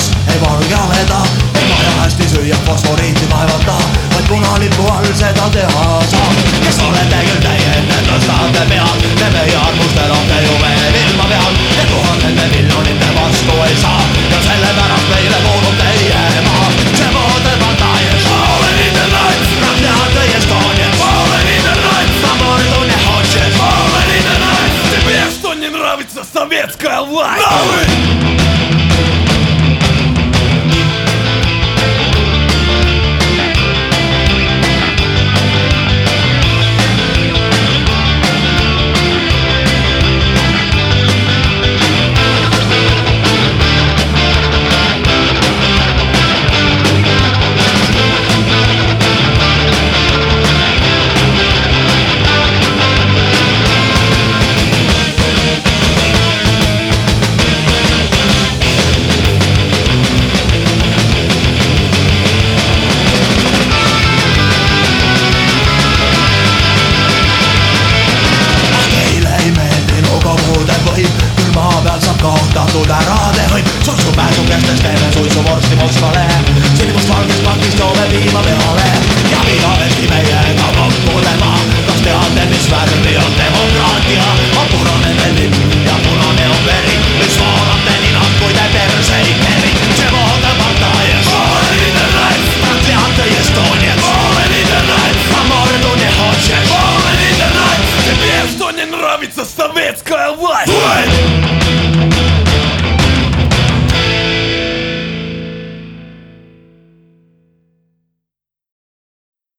miks ei valgeleda, et vaja hästi süüa fosforiiti vaevata, vaid punalipu all seda teha saab. Kes olete küll teie enne tõstate pead, te meie armustel on te ju veel ilma peal, ja tuhandete miljonite vastu ei saa, ja sellepärast meile kuulub teie maa. See modepartai jest Polen Internet, Prawda jest koniec. Polen Internet, на морду не хочешь. Polen Internet, тебе что не нравится советская власть? Kaotatud ära te võib, suitsupääsukestest teeme suitsuvorsti Moskvale. Sinimust valgest pakist joome piima peale ja vigavesti meiega kokku tema. Kas teate, mis värvi on demokraatia? On punane veel lipp ja punane on veri, mis voolab te ninad, kui te perse ei keri. See modepartai jest Polen Internet, Prawda jest koniec. Polen Internet, на морду не хочешь. Polen Internet, тебе что не нравится совет?